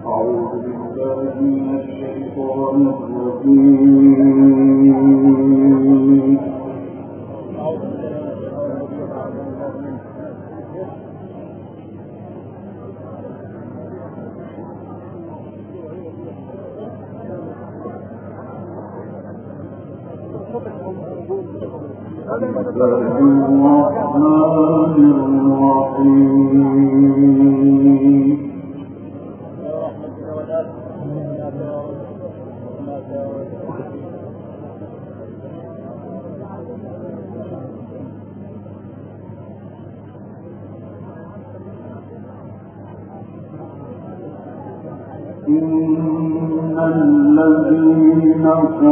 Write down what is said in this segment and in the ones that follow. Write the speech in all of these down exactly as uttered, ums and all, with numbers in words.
إن الذين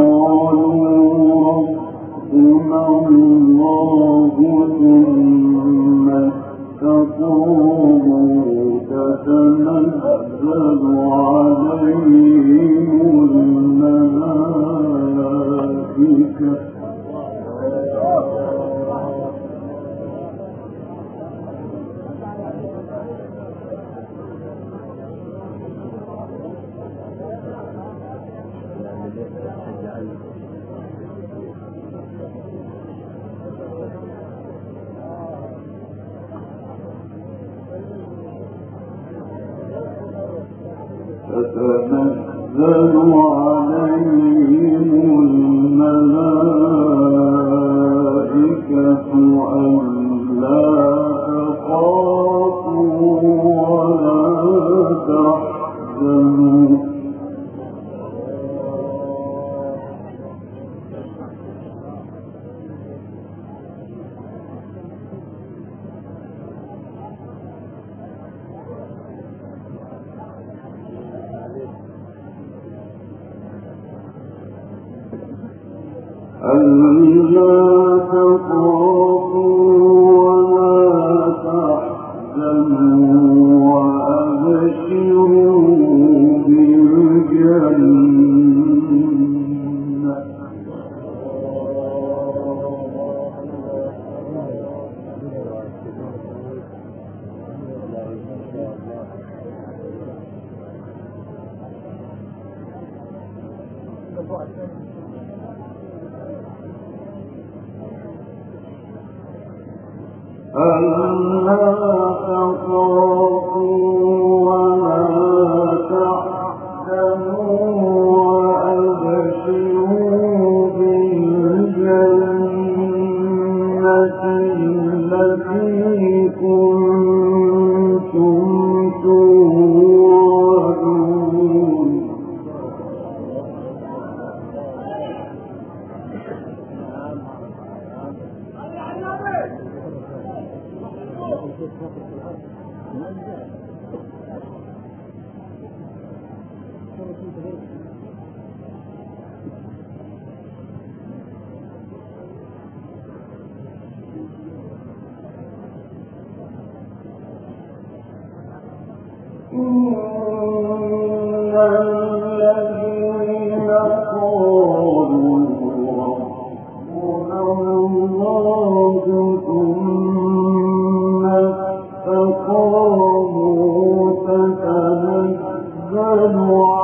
قالوا ربنا الله ثم استقاموا تتنزل عليهم الملائكة تتنزل عليهم الملائكة ألا تخافوا ولا تحزنوا ألا تخافوا ولا تحزنوا وأبشروا بالجنة ألا تخافوا ولا تحزنوا وأبشروا بالجنة التي كنتم توعدون إن الذين قالوا ربنا الله ثم استقاموا تتنزل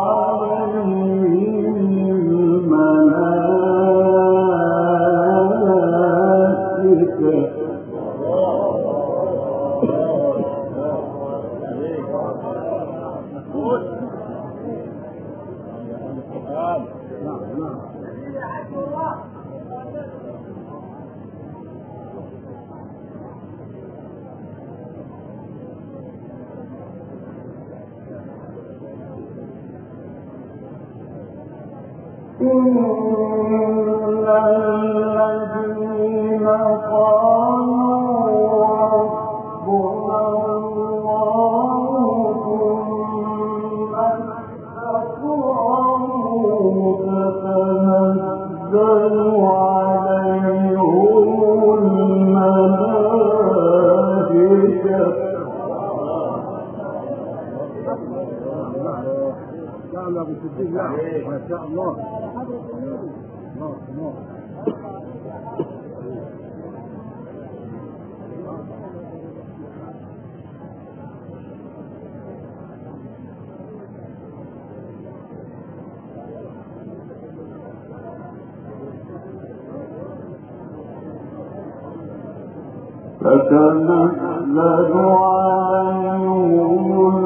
عليهم الملائكة إن الذين قالوا ربنا الله ثم استقاموا تتنزل عليهم الملائكة ما شاء الله الله الله فتنزل عليهم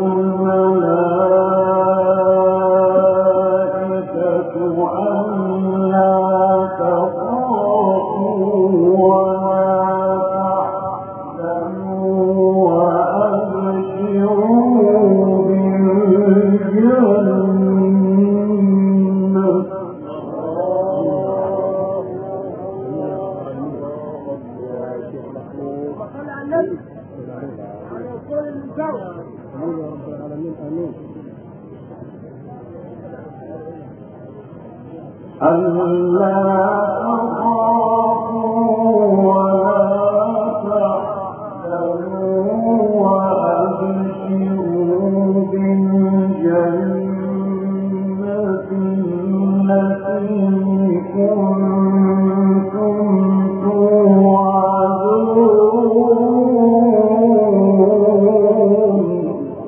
الملائكة ألا تخافوا ولا تحزنوا وأبشروا بالجنة. ألا تخافوا ولا تحزنوا وأبشروا بالجنة التي كنتم توعدون.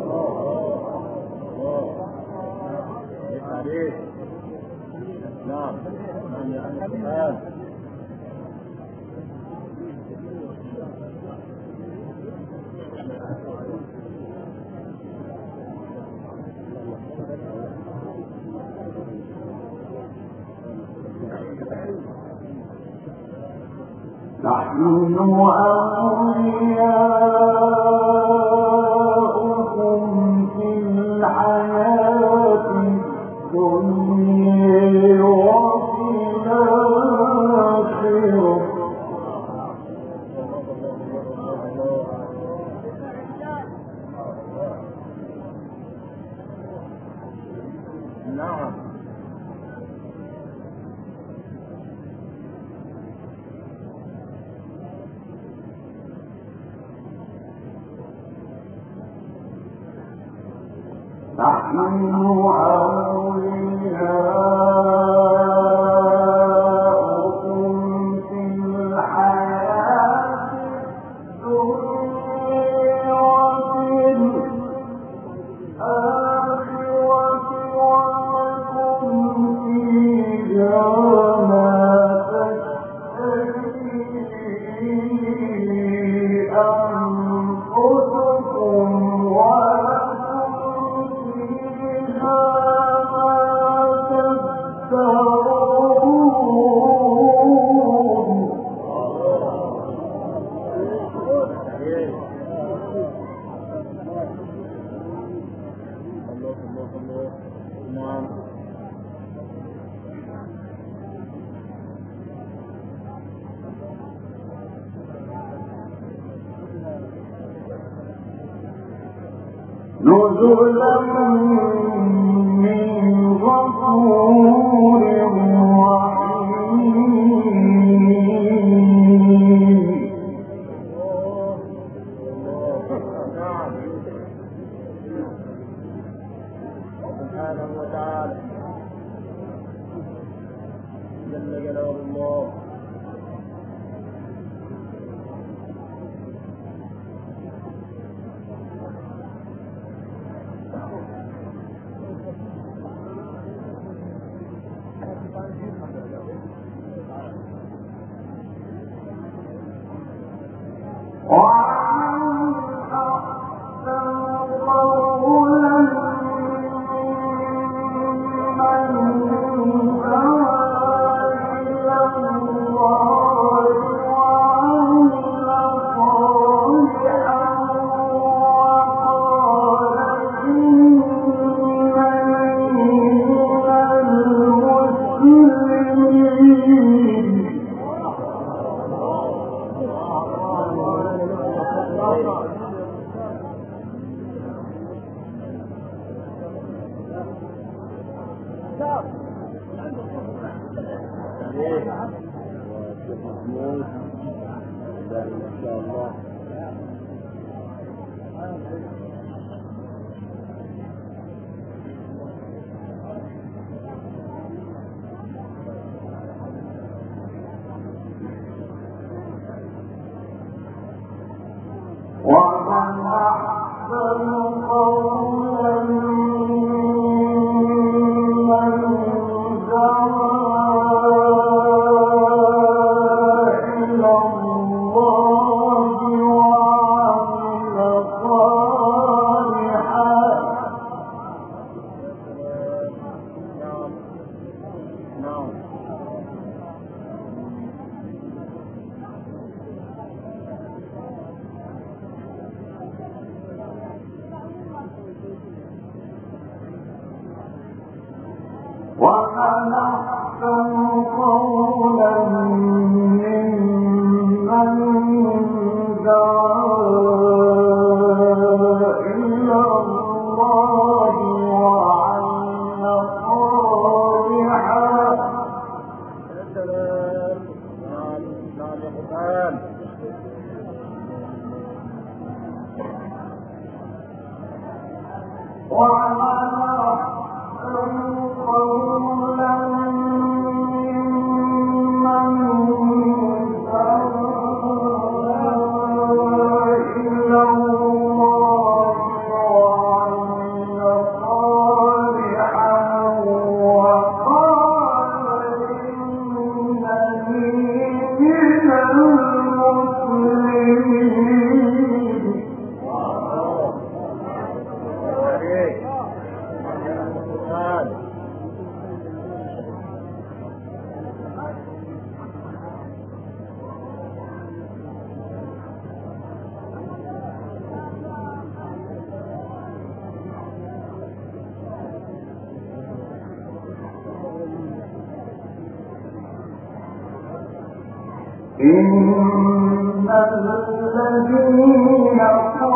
نحن أولياؤكم في الحياة الدنيا وفي الآخرة. نعم. نحن أولياؤكم في الحياة الدنيا وفي الآخرة ولكم فيها ما تشتهي أنفسكم ولكم فيها ما تدعون. نزلا من غفور رحيم. سبحانه وتعالى جل جلال الله. ومن أحسن قولا ممن دعا إلى الله وعمل صالحا وقال إنني من المسلمين. ومن أحسن قولا ممن دعا إلى الله ومن أحسن قولا ممن دعا إلى الله وعمل صالحا. يا سلام. نعم نعم يا قرآن. ومن أحسن قولا ممن دعا إلى الله وعمل صالحا وقال إنني من المسلمين. إن الذين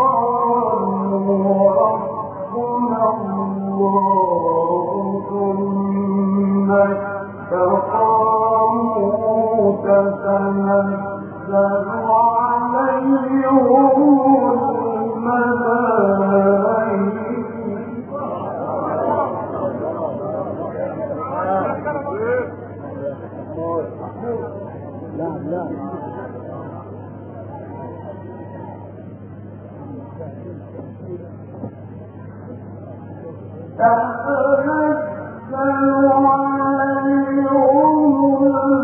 قالوا ربنا الله ثم استقاموا تتنزل عليهم الملائكة لا لا تتنزل عليهم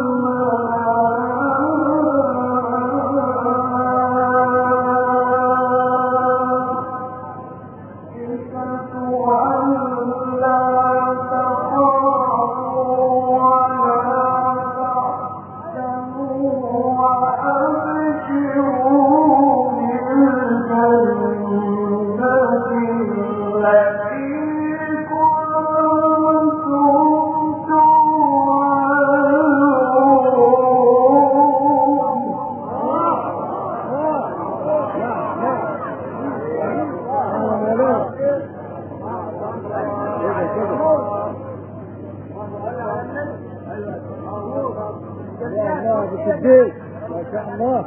بالتدبير ما شاء الله.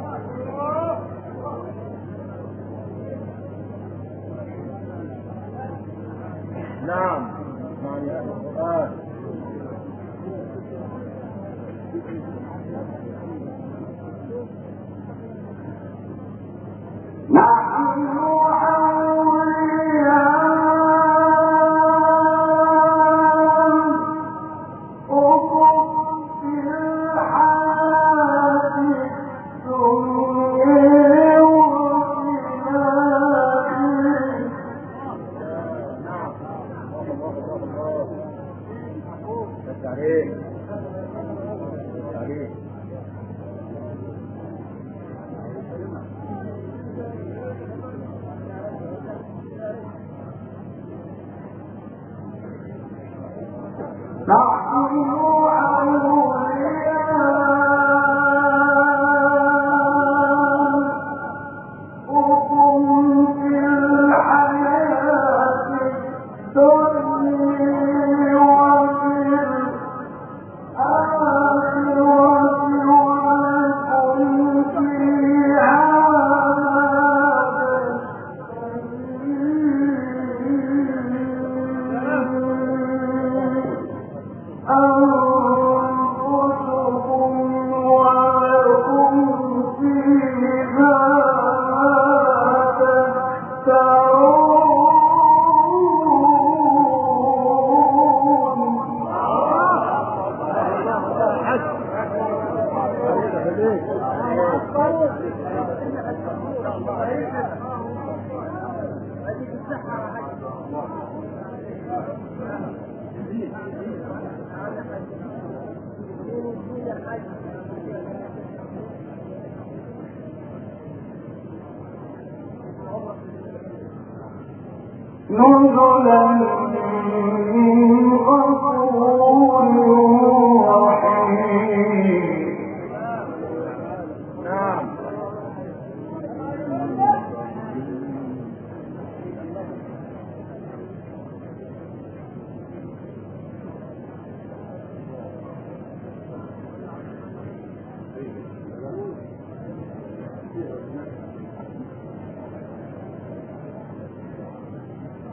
نعم نعم يا القرآن. نحن نزلا من غفور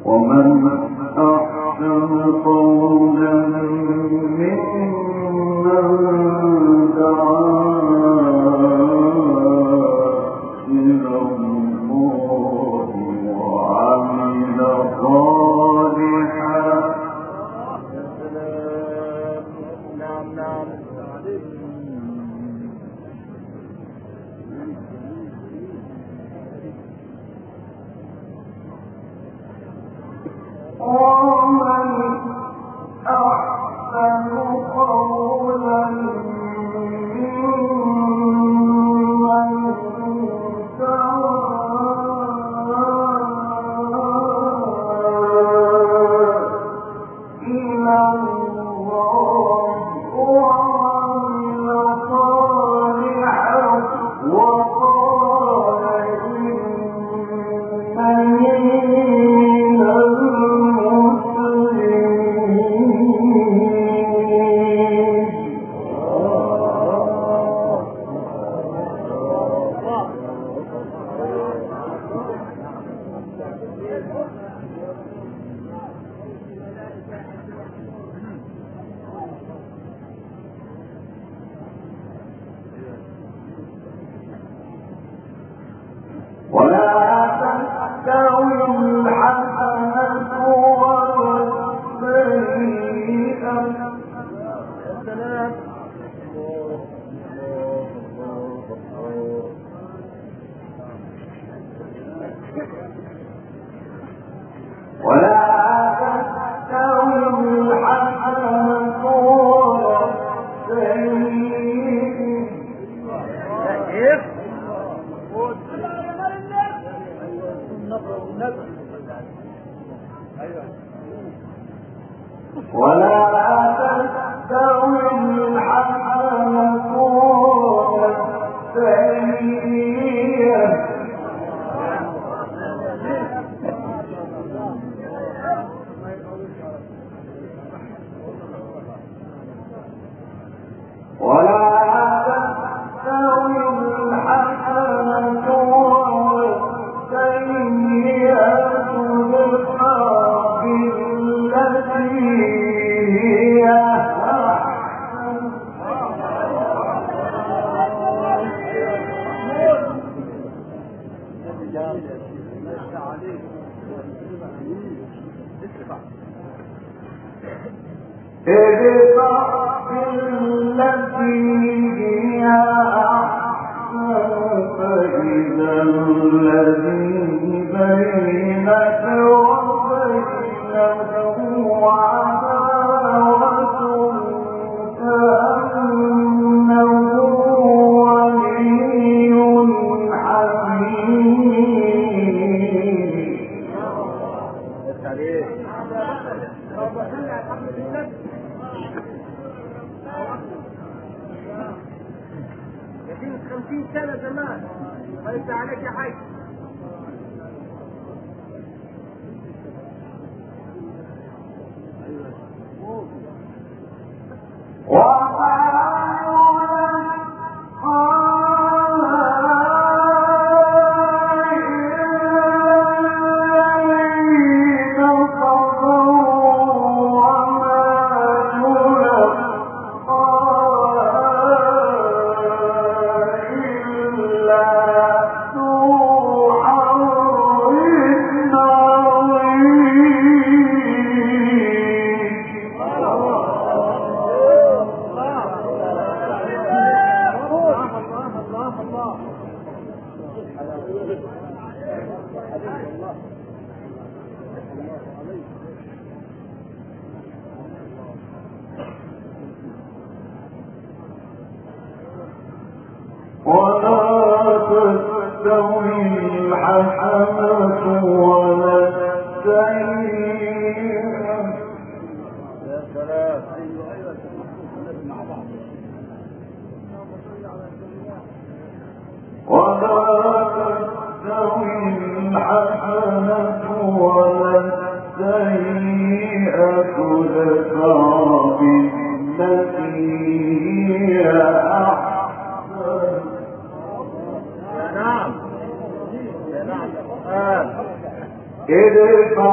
ادفع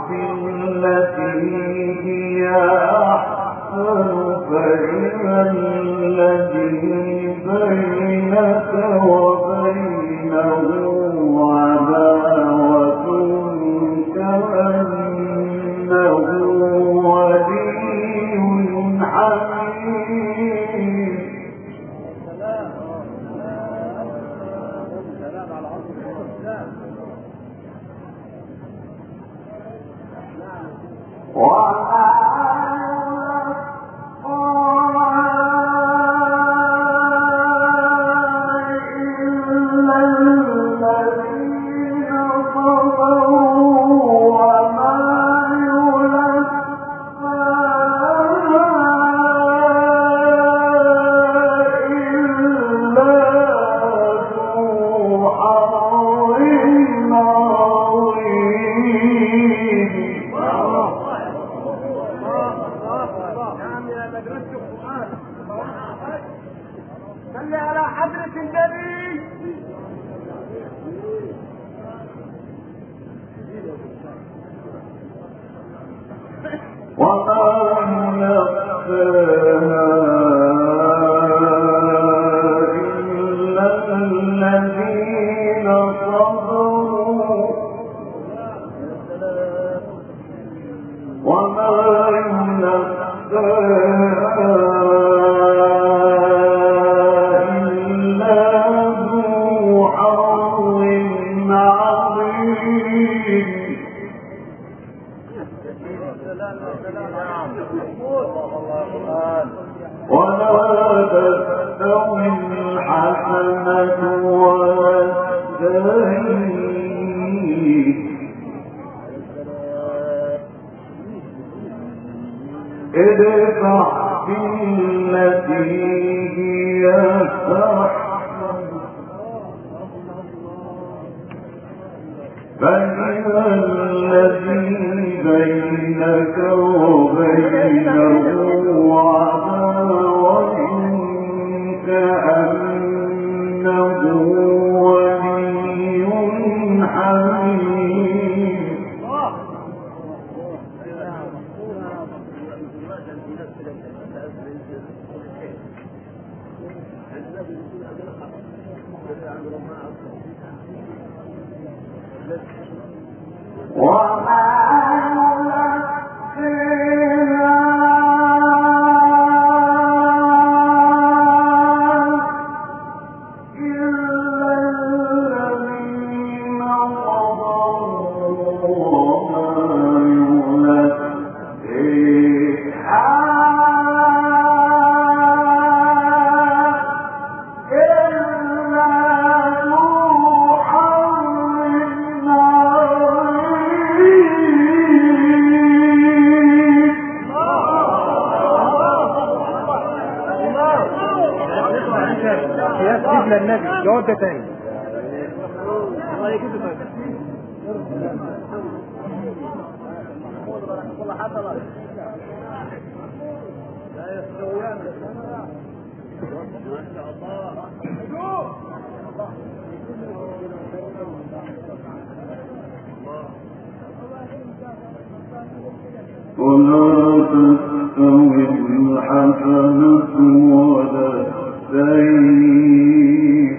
بالتي هي أحسن فإذا الذي بينك وبينه عداوة كأنه ولي حميم. صلي على حضرة النبي. وما يلقاها إلا الذين صبروا وما يلقاها ولا تستوي الحسنة ولا السيئة ادفع بالتي هي أحسن فإذا الذي بينك وبينه عداوة كأنه ولي حميم. وما النبي جواب ده تاني. الله يكتبك. لا يستويان. ما شاء الله. ولا تستوي الحسنة ولا السيئة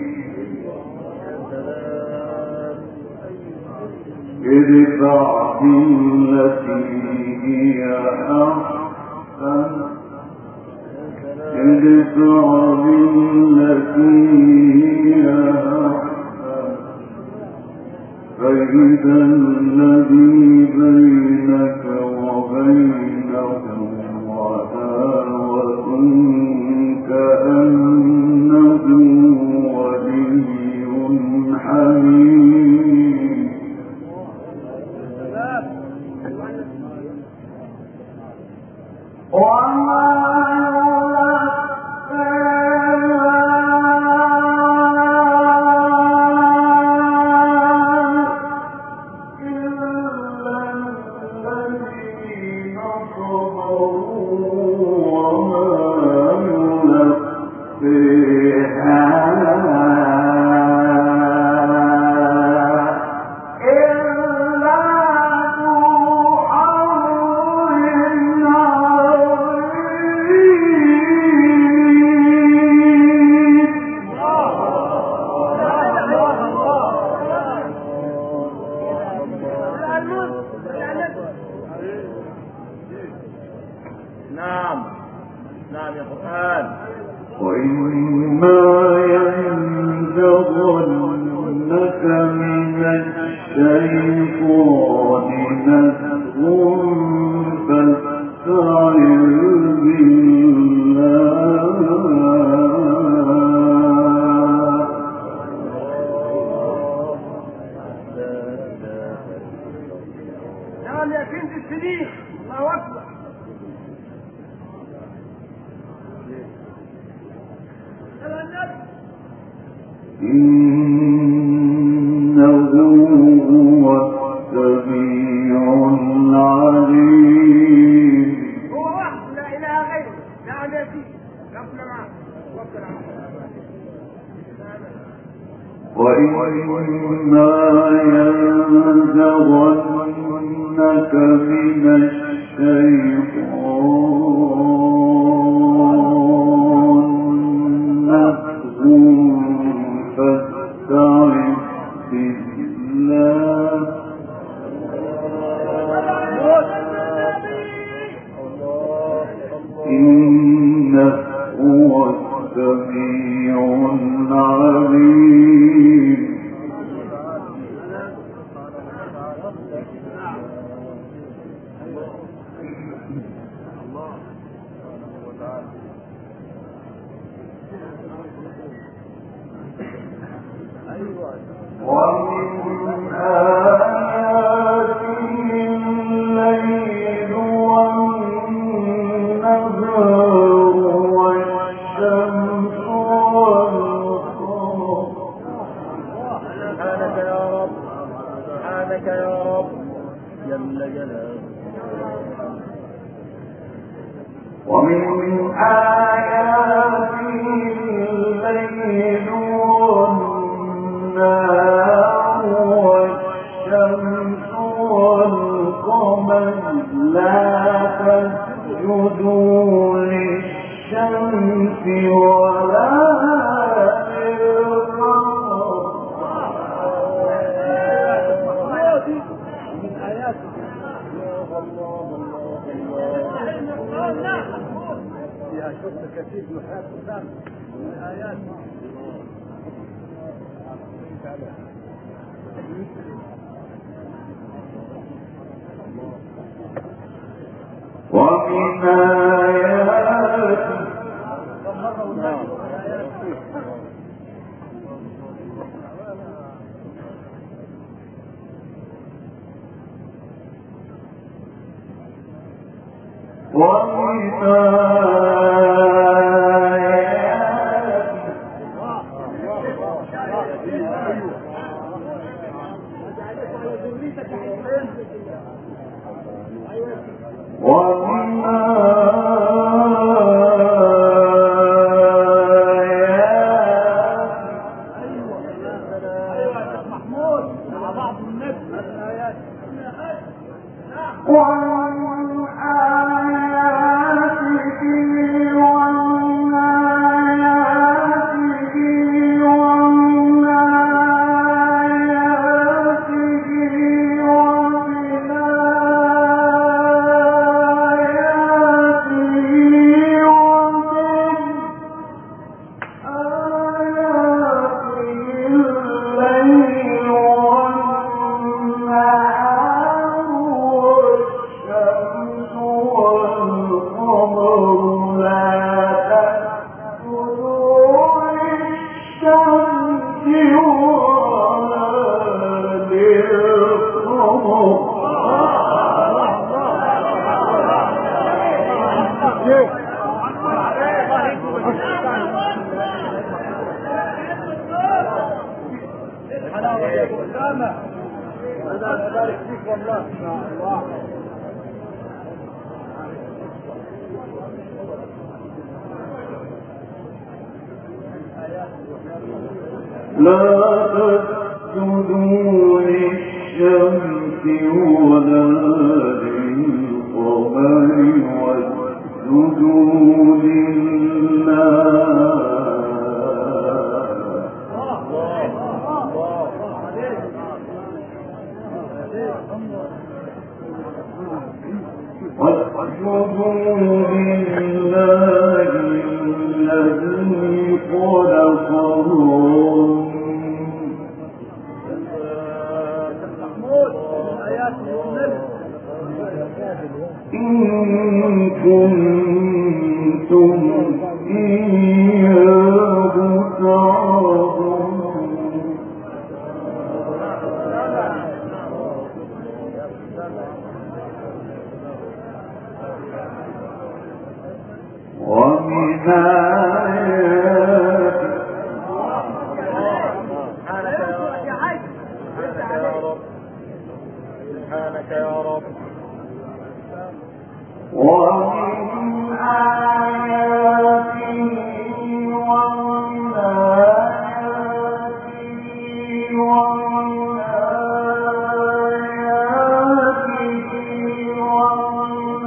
ادفع بالتي هي أحسن ادفع بالتي هي أحسن فإذا الذي بينك وبينه عداوة كأنه ولي حميم. وما الشيطان نزغ فاستعذ إنه هو السميع العليم. هو واحد لا إله غيره لا نبي ربنا معه ربنا معه. وإما ينزغنك من الشيطان نزغ فاستعذ بالله إنه هو السميع العليم. ومن آياته الليل والنهار والشمس والقمر. سبحانك يا رب سبحانك يا رب جل جلاله. ومن آياته الليل والنهار والشمس والقمر لا تسجدوا للشمس ولا كثير من الآيات من الآيات ومن آياته ومن ومن لا تسجدوا للشمس ولا للقمر واسجدوا لله واسجدوا لله الذي خلقهم إن كنتم إياه تعبدون ومن آياته سبحانك يا رب ومن آياته ومن آياته ومن آياته ومن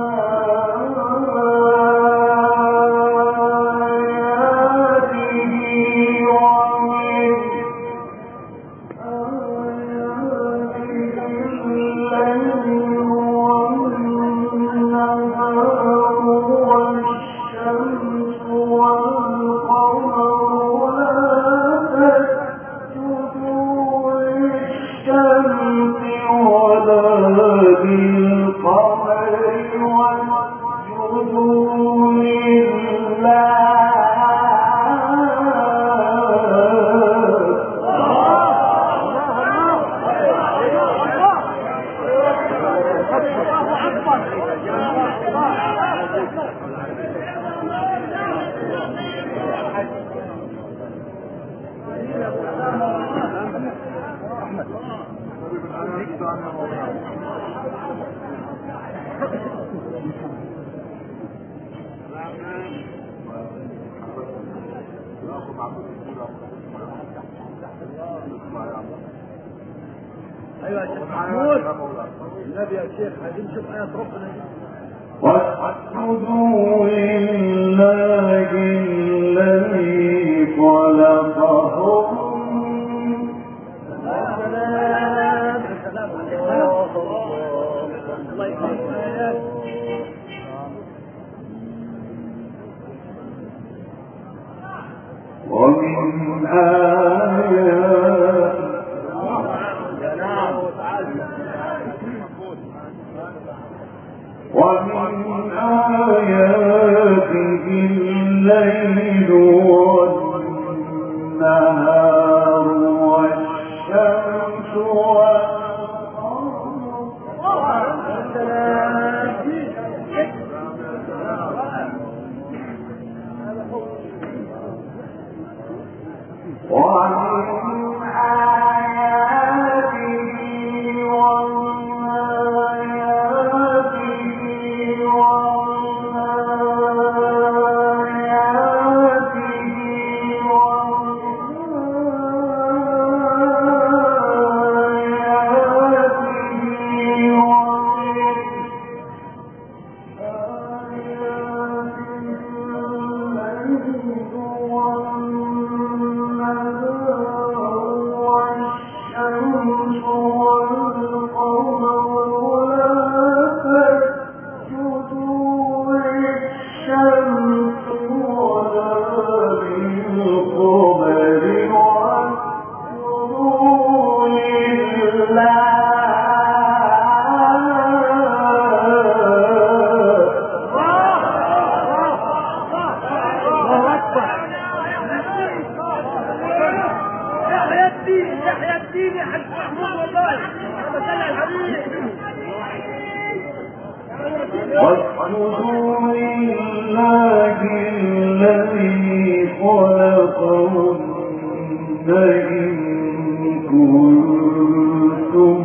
ايوه يا شيخ محمود النبي يا شيخ عايزين نشوف ايات ربنا دي. واسجدوا لله الذي خلقهم سلام سلام الله الله يكرمك ومن آياته ومن آياته الليل والنهار والشمس والقمر ومن آياته واسجدوا لله الذي خلقهن إن كنتم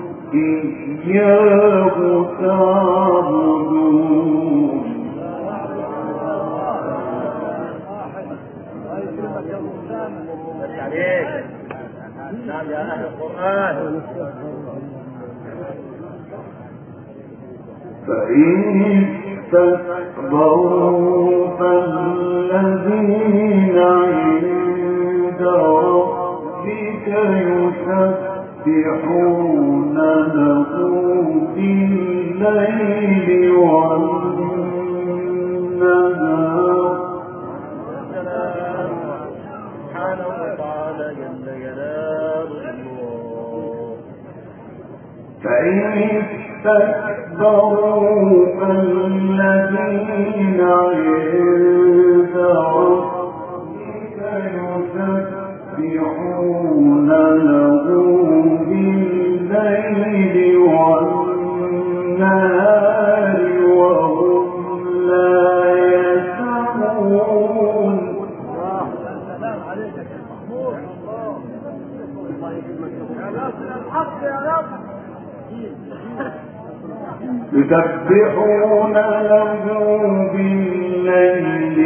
إياه تعبدون نعم يا أهل القرآن فإن استكبروا فالذين عند ربك يسبحون له بالليل والنهار سبحانه وتعالى جل جلاله. فإن اسْتَكْبَرُوا فَالَّذِينَ عِندَ رَبِّكَ يُسَبِّحُونَ لَهُ بِاللَّيْلِ وَالنَّهَارِ وَهُمْ لَا يَسْأَمُونَ. يسبحون له بالليل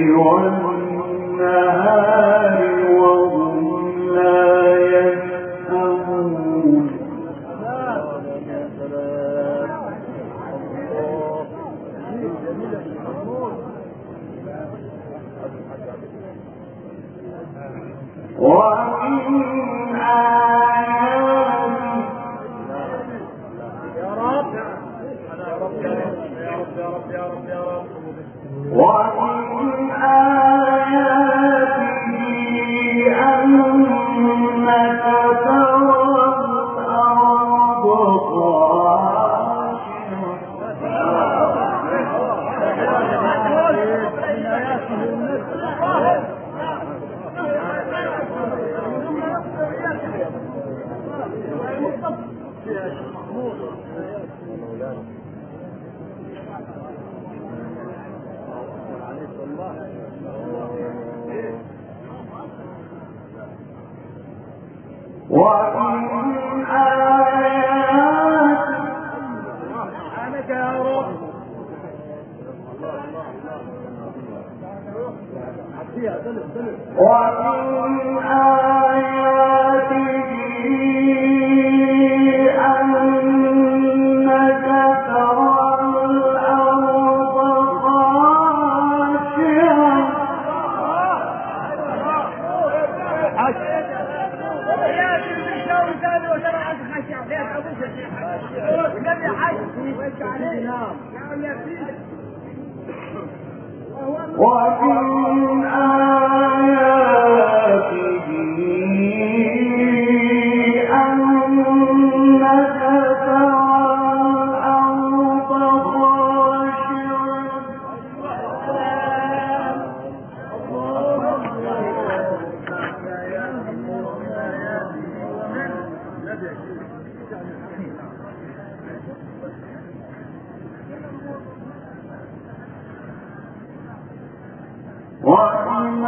والنهار وهم لا يسأمون. ومن وَمِنْ آيَاتِهِ أَنَّكَ تَرَى الْأَرْضَ وَمِنْ آيَاتِهِ وَمِنْ آيَاتِهِ أَنَّكَ تَرَى الْأَرْضَ وَمِنْ آيَاتِهِ أَنَّكَ تَرَى الْأَرْضَ وَمِنْ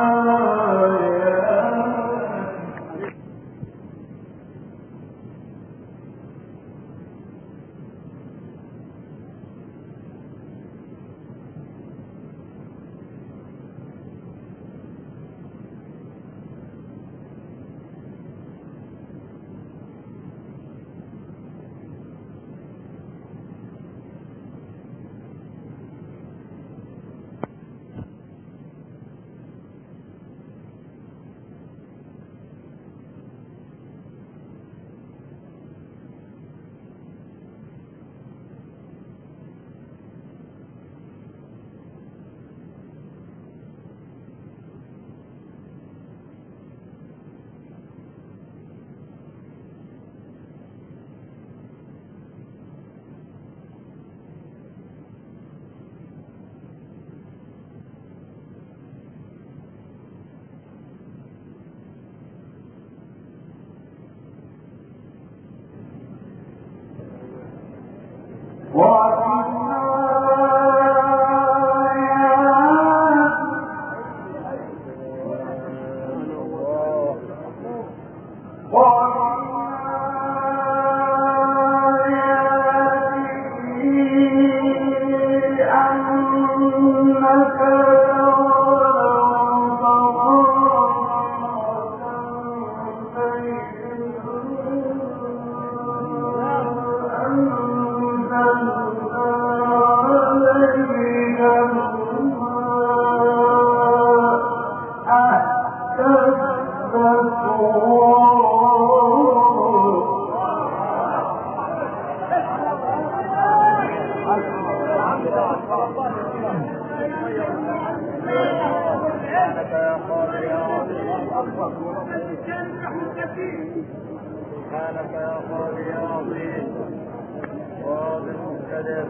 سبحانك يا قاضي يا عظيم. المقتدر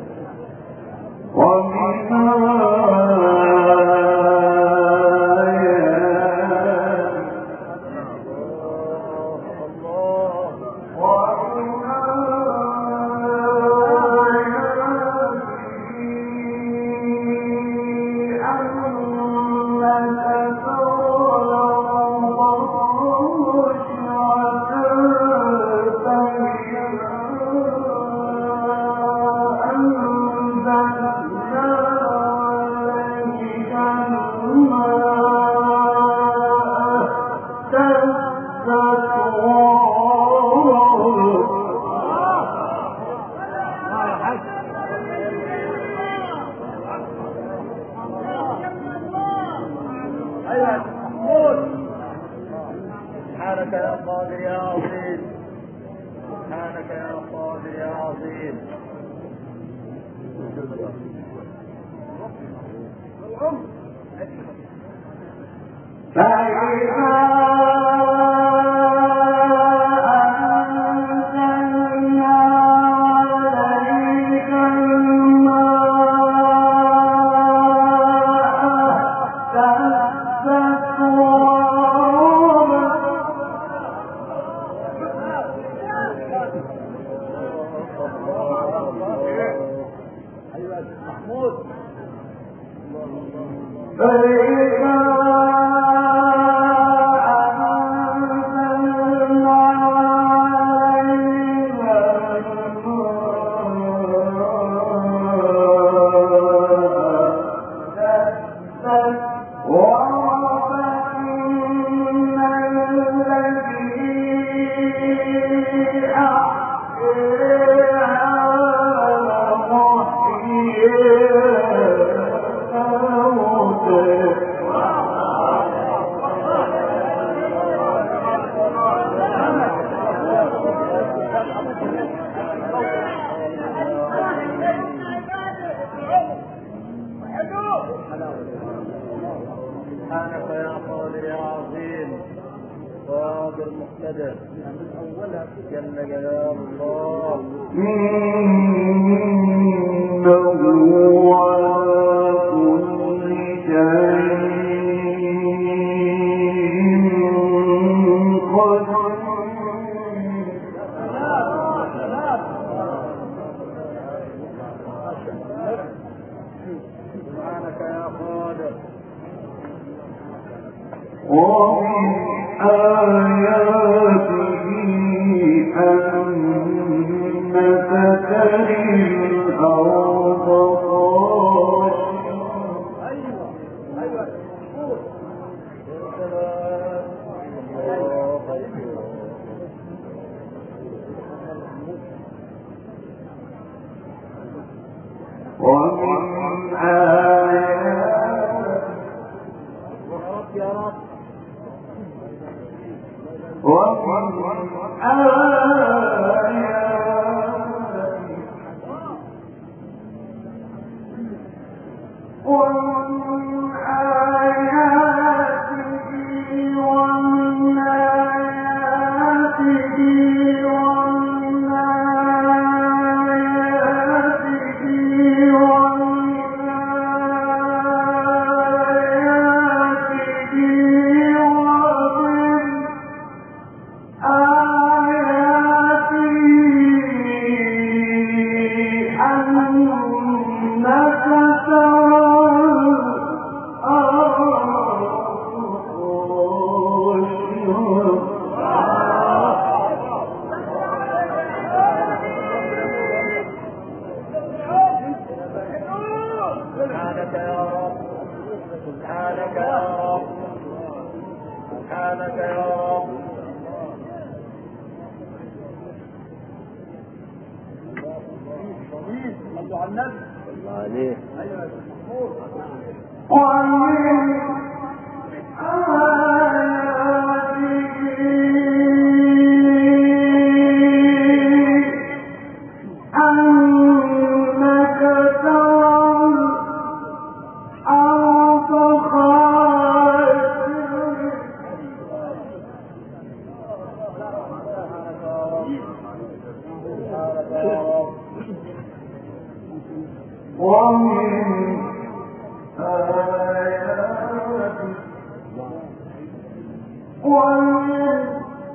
سبحانك يا قادر يا عظيم، سبحانك يا قادر يا عظيم. سبحانك يا قادر يا عظيم قادر مقتدر من أولها جل جلال الله. إنه على كل شيء قدير. سبحانك يا قادر. ومن آياته أنك تري الأرض خاشعة. أيوة أيوة مشكور. ومن آياته يا رب ومن آياته ومن آياته ومن آياته ومن آياته ومن سبحانك يا رب، سبحانك يا رب، سبحانك يا رب. صلوا على النبي صلى الله عليه. ايوه يا محمود. ومن ومن آياته ومن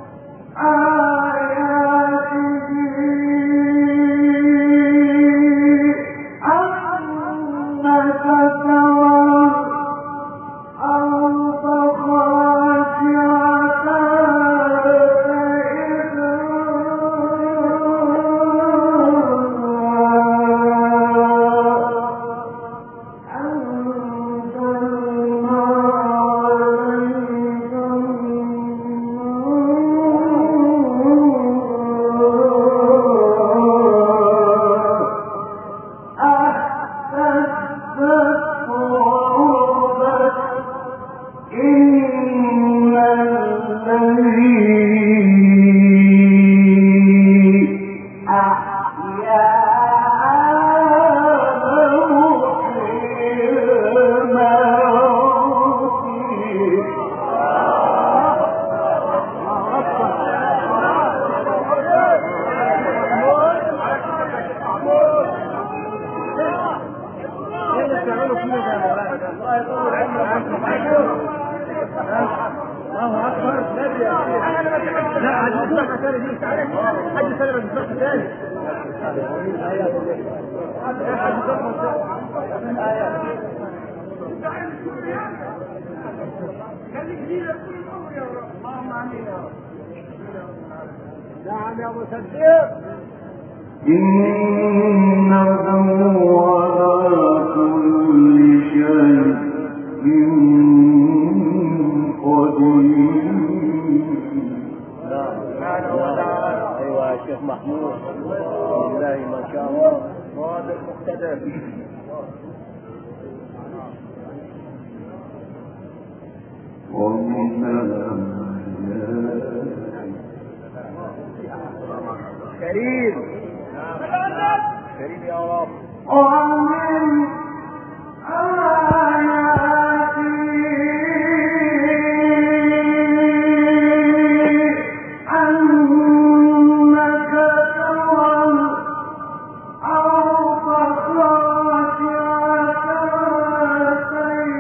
إنه على كل شيء قدير. أيوة يا شيخ محمود، بالله ما شاء الله صادق مقتدر. ومن كريم كريم يا رب. ومن آياته أنك ترى الأرض خاشعة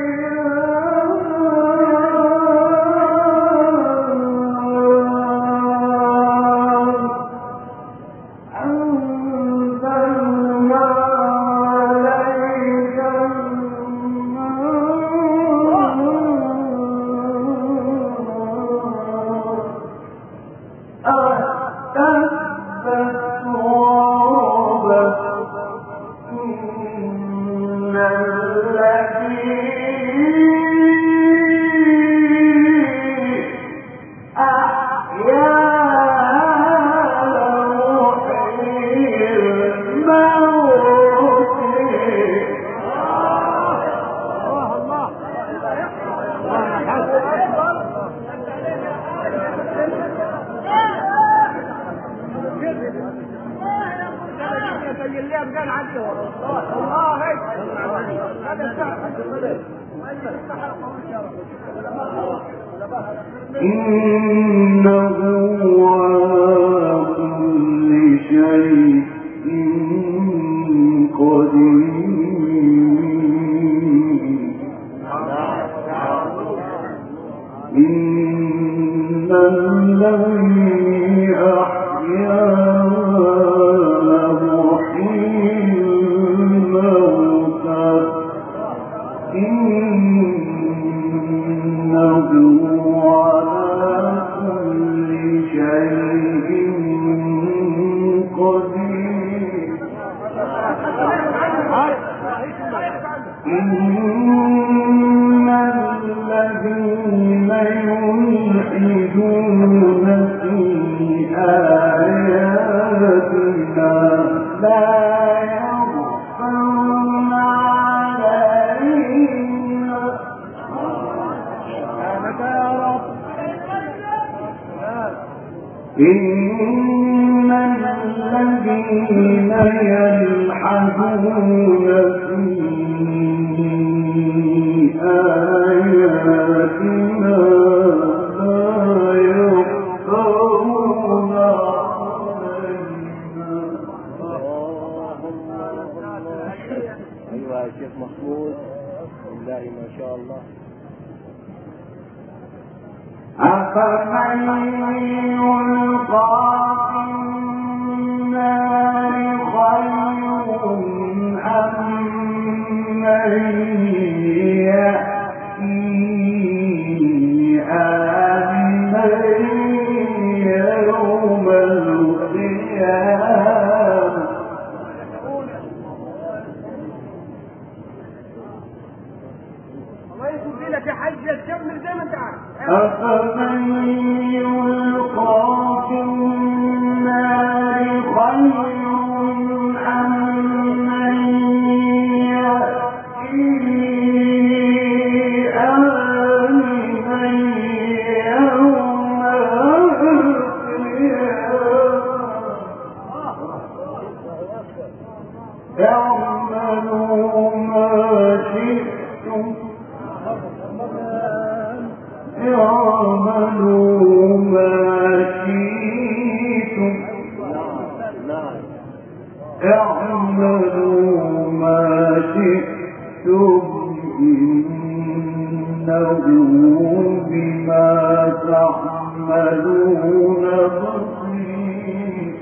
إنه على كل شيء قدير. إن الذي أحياه محيي الموتى إنه على كل شيء قدير. إن الذين يلحدون في آياتنا لا يخفون علينا. إن الذين يلحدون في آياتنا لا يخفون علينا. ايوه يا شيخ محمود بالله ما شاء الله. أفمن يلقى في النار خير أم من يأتي آمنا يوم القيامة. الله يسوي لك يا حاج تكمل زي ما انت عارف. أفمن يلقى في النار خير أم من يأتي آمنا يوم القيامة. اعملوا ما شئتم اعملوا ما شئتم اعملوا ما شئتم إنه بما تعملون بصير.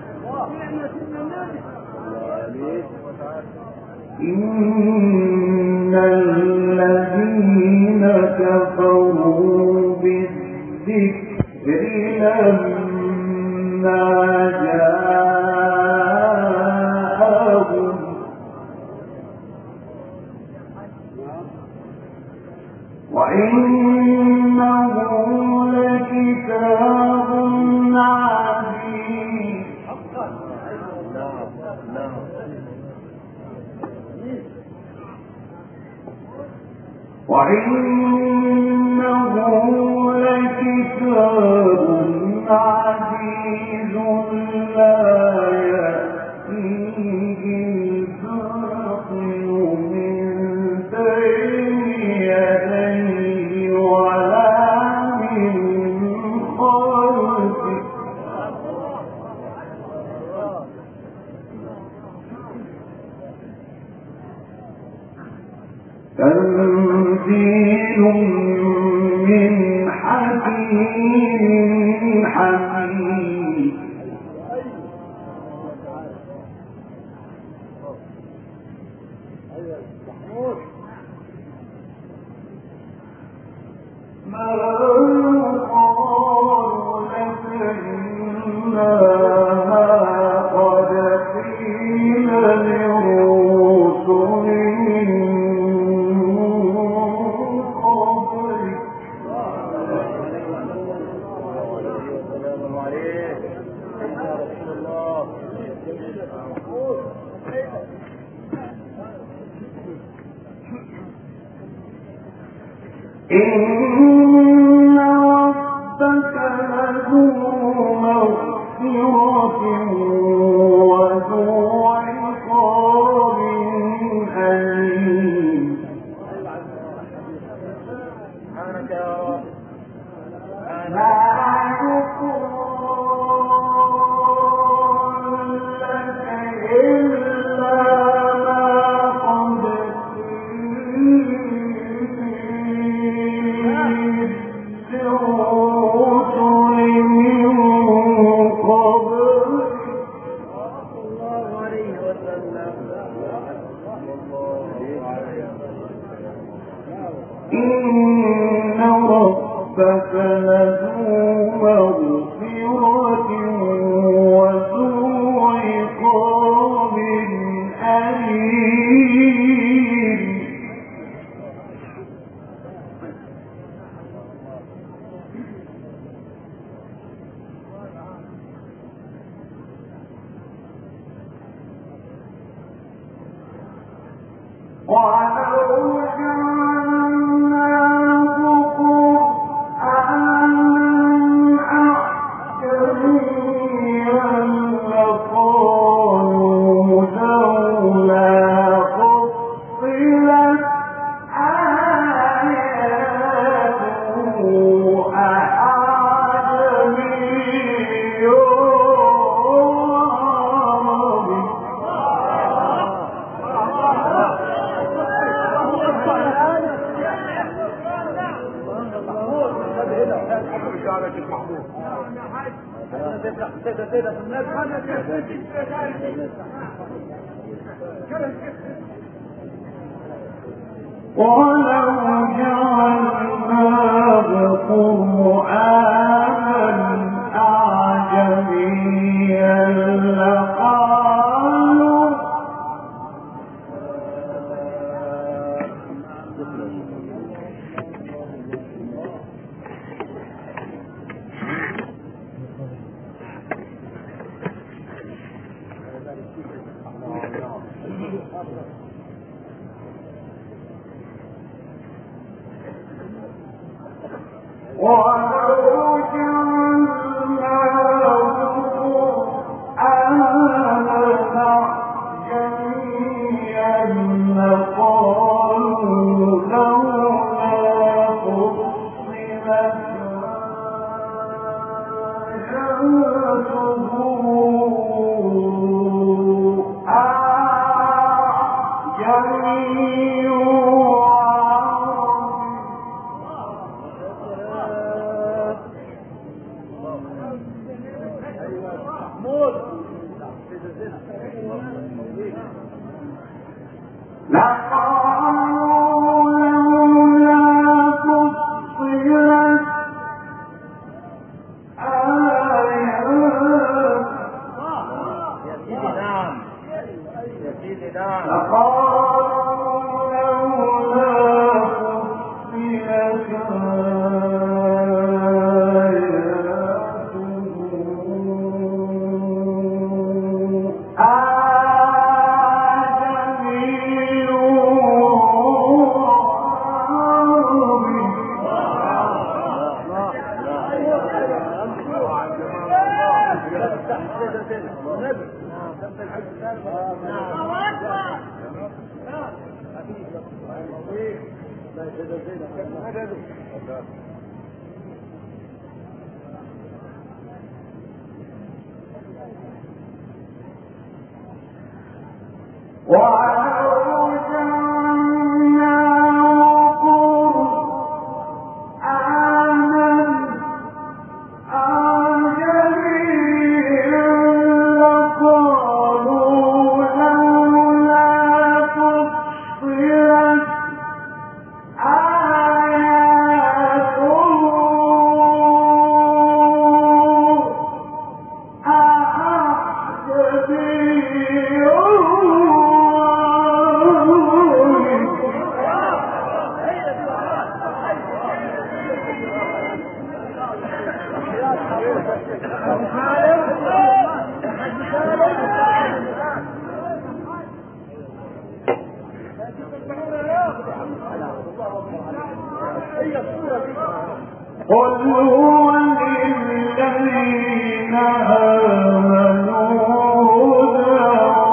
إن الذين كفروا بالذكر لما جاءهم وإنه لكتاب عزيز. وإنه لكتاب عزيز لا يأتيه الباطل من بين يديه ولا من خلفه. تنزيل من حكيم حميد. ما يقال لك إلا ما قد قيل للرسل من قبلك. إن ربك لذو مغفرة وذو عقاب أليم. سبحانك يا رب. لا يقول لك إلا ما قد إن ربك لذو مغفرة وذو عقاب أليم. ولو جعلناه قرآنا أعجميا لقالوا لولا فصلت آياته أعجمي وعربي. كده كده في الناس ولو جعلناه قرآنا أعجميا لقالوا ولو جعلناه قرآنا أعجميا لقالوا لولا فصلت آياته أعجمي قل هو للذين آمنوا هدى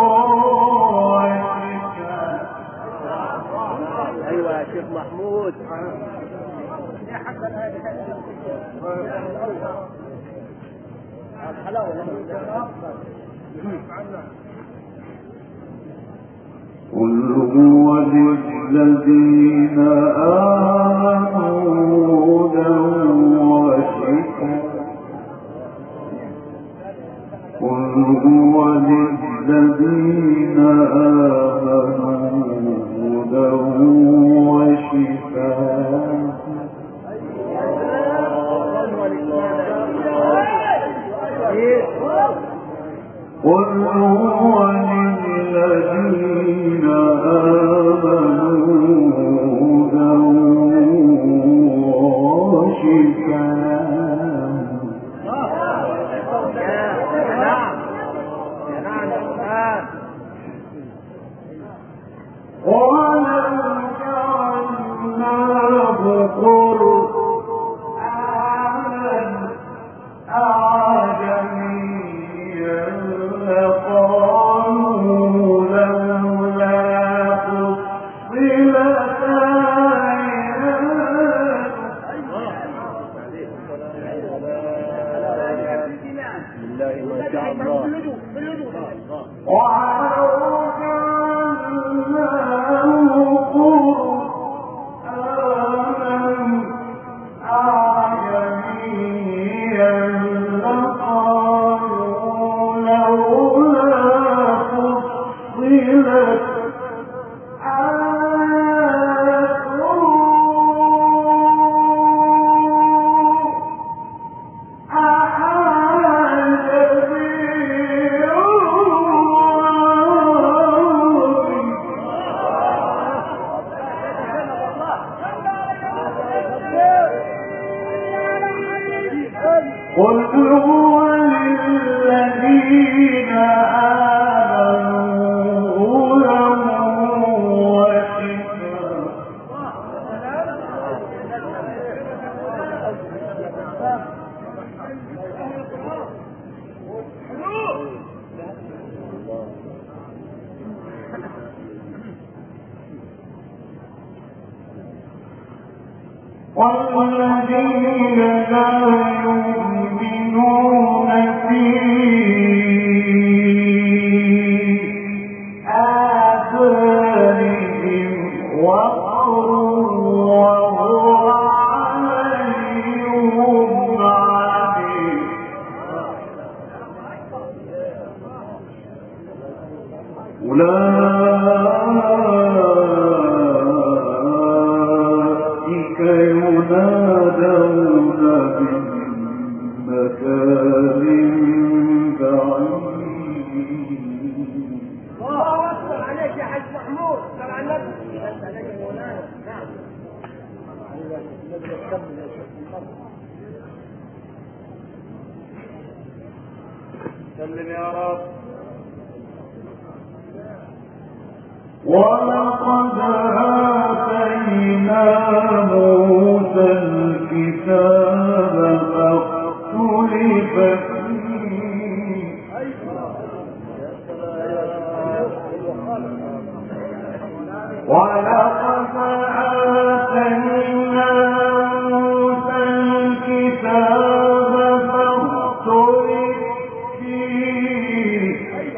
وشفاء. ايوه يا شيخ محمود. قل هو للذين آمنوا هدى وشفاء. قل هو للذين آمنوا هدى وشفاء. قل هو للذين آمنوا هدى وشفاء. ولو والذين لا يؤمنون في آذانهم وقر وهو عليهم عظيم أولئك ينادون من مكان بعيد. الله أكبر عليك يا حاج محمود، صل على النبي. أنت عليك مولانا. نعم. سلم يا رب. ولقد آتينا موسى الكتاب فاختلف فيه ولقد آتينا موسى الكتاب فاختلف فيه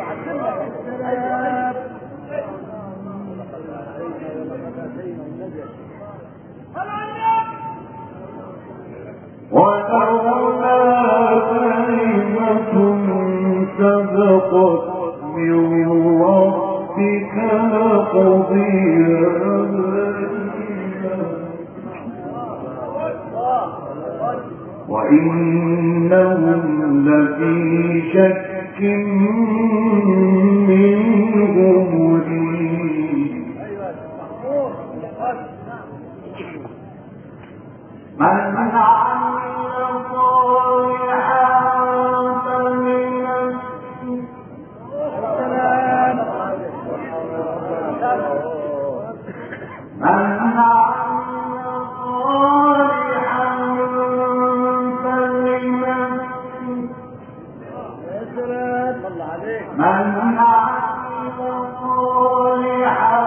ولولا كلمة سبقت من ربك لقضي بينهم وإنهم لفي شك منه مريب. من عمل صالحا فلنفسه من عمل صالحا فلنفسه من عمل صالحا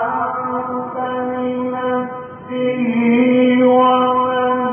فلنفسه ومن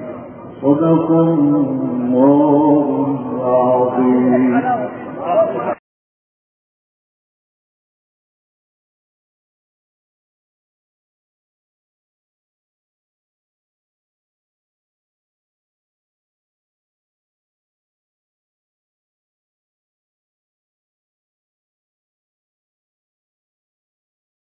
صدق الله العظيم.